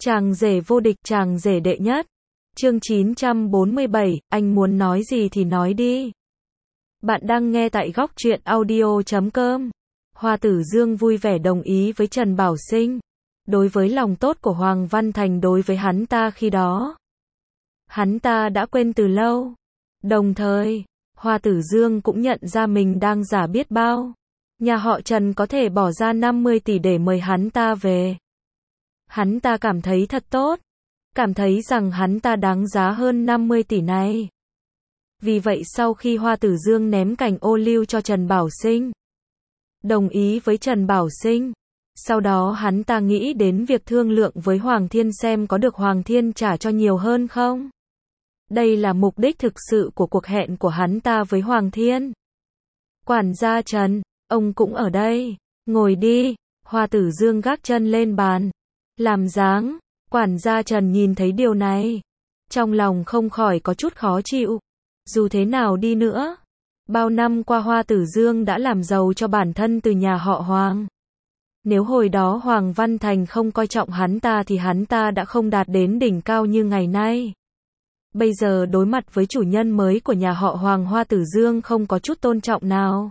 Chàng rể vô địch, chàng rể đệ nhất. Chương 947, anh muốn nói gì thì nói đi. Bạn đang nghe tại góc truyện audio.com. Hoa Tử Dương vui vẻ đồng ý với Trần Bảo Sinh. Đối với lòng tốt của Hoàng Văn Thành đối với hắn ta khi đó, hắn ta đã quên từ lâu. Đồng thời, Hoa Tử Dương cũng nhận ra mình đang giả biết bao. Nhà họ Trần có thể bỏ ra 50 tỷ để mời hắn ta về. Hắn ta cảm thấy thật tốt. Cảm thấy rằng hắn ta đáng giá hơn 50 tỷ này. Vì vậy sau khi Hoa Tử Dương ném cành ô liu cho Trần Bảo Sinh, đồng ý với Trần Bảo Sinh, sau đó hắn ta nghĩ đến việc thương lượng với Hoàng Thiên xem có được Hoàng Thiên trả cho nhiều hơn không. Đây là mục đích thực sự của cuộc hẹn của hắn ta với Hoàng Thiên. Quản gia Trần, ông cũng ở đây. Ngồi đi. Hoa Tử Dương gác chân lên bàn, làm dáng. Quản gia Trần nhìn thấy điều này, trong lòng không khỏi có chút khó chịu. Dù thế nào đi nữa, bao năm qua Hoa Tử Dương đã làm giàu cho bản thân từ nhà họ Hoàng. Nếu hồi đó Hoàng Văn Thành không coi trọng hắn ta thì hắn ta đã không đạt đến đỉnh cao như ngày nay. Bây giờ đối mặt với chủ nhân mới của nhà họ Hoàng, Hoa Tử Dương không có chút tôn trọng nào.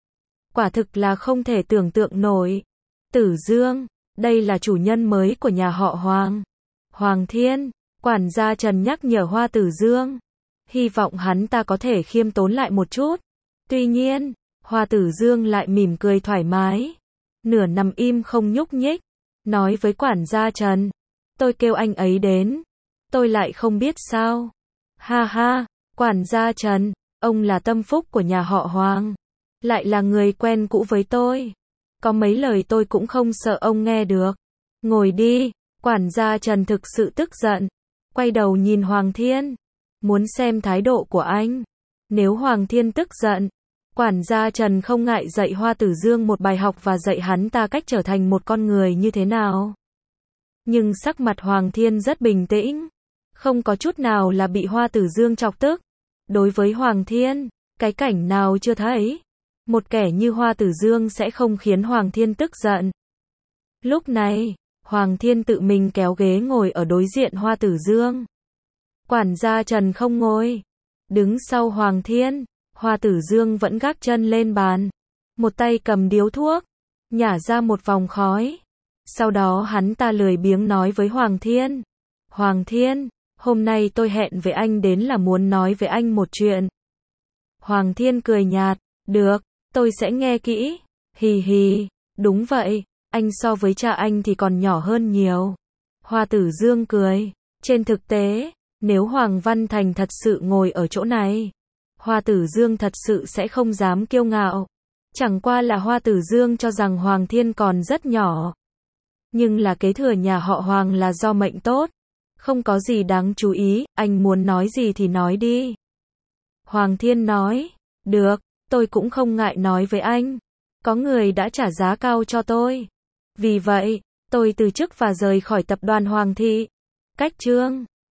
Quả thực là không thể tưởng tượng nổi. Tử Dương, đây là chủ nhân mới của nhà họ Hoàng. Hoàng Thiên, quản gia Trần nhắc nhở Hoa Tử Dương. Hy vọng hắn ta có thể khiêm tốn lại một chút. Tuy nhiên, Hoa Tử Dương lại mỉm cười thoải mái. Nửa nằm im không nhúc nhích. Nói với quản gia Trần. Tôi kêu anh ấy đến. Tôi lại không biết sao. Ha ha, quản gia Trần, ông là tâm phúc của nhà họ Hoàng. Lại là người quen cũ với tôi. Có mấy lời tôi cũng không sợ ông nghe được. Ngồi đi. Quản gia Trần thực sự tức giận. Quay đầu nhìn Hoàng Thiên. Muốn xem thái độ của anh. Nếu Hoàng Thiên tức giận, quản gia Trần không ngại dạy Hoa Tử Dương một bài học và dạy hắn ta cách trở thành một con người như thế nào. Nhưng sắc mặt Hoàng Thiên rất bình tĩnh. Không có chút nào là bị Hoa Tử Dương chọc tức. Đối với Hoàng Thiên, cái cảnh nào chưa thấy. Một kẻ như Hoa Tử Dương sẽ không khiến Hoàng Thiên tức giận. Lúc này, Hoàng Thiên tự mình kéo ghế ngồi ở đối diện Hoa Tử Dương. Quản gia Trần không ngồi. Đứng sau Hoàng Thiên, Hoa Tử Dương vẫn gác chân lên bàn. Một tay cầm điếu thuốc, nhả ra một vòng khói. Sau đó hắn ta lười biếng nói với Hoàng Thiên. Hoàng Thiên, hôm nay tôi hẹn với anh đến là muốn nói với anh một chuyện. Hoàng Thiên cười nhạt. Được, tôi sẽ nghe kỹ. Hì hì, đúng vậy. Anh so với cha anh thì còn nhỏ hơn nhiều. Hoa Tử Dương cười. Trên thực tế, nếu Hoàng Văn Thành thật sự ngồi ở chỗ này, Hoa Tử Dương thật sự sẽ không dám kiêu ngạo. Chẳng qua là Hoa Tử Dương cho rằng Hoàng Thiên còn rất nhỏ. Nhưng là kế thừa nhà họ Hoàng là do mệnh tốt. Không có gì đáng chú ý, anh muốn nói gì thì nói đi. Hoàng Thiên nói. Được, tôi cũng không ngại nói với anh. Có người đã trả giá cao cho tôi. Vì vậy, tôi từ chức và rời khỏi tập đoàn Hoàng thị. Cách chương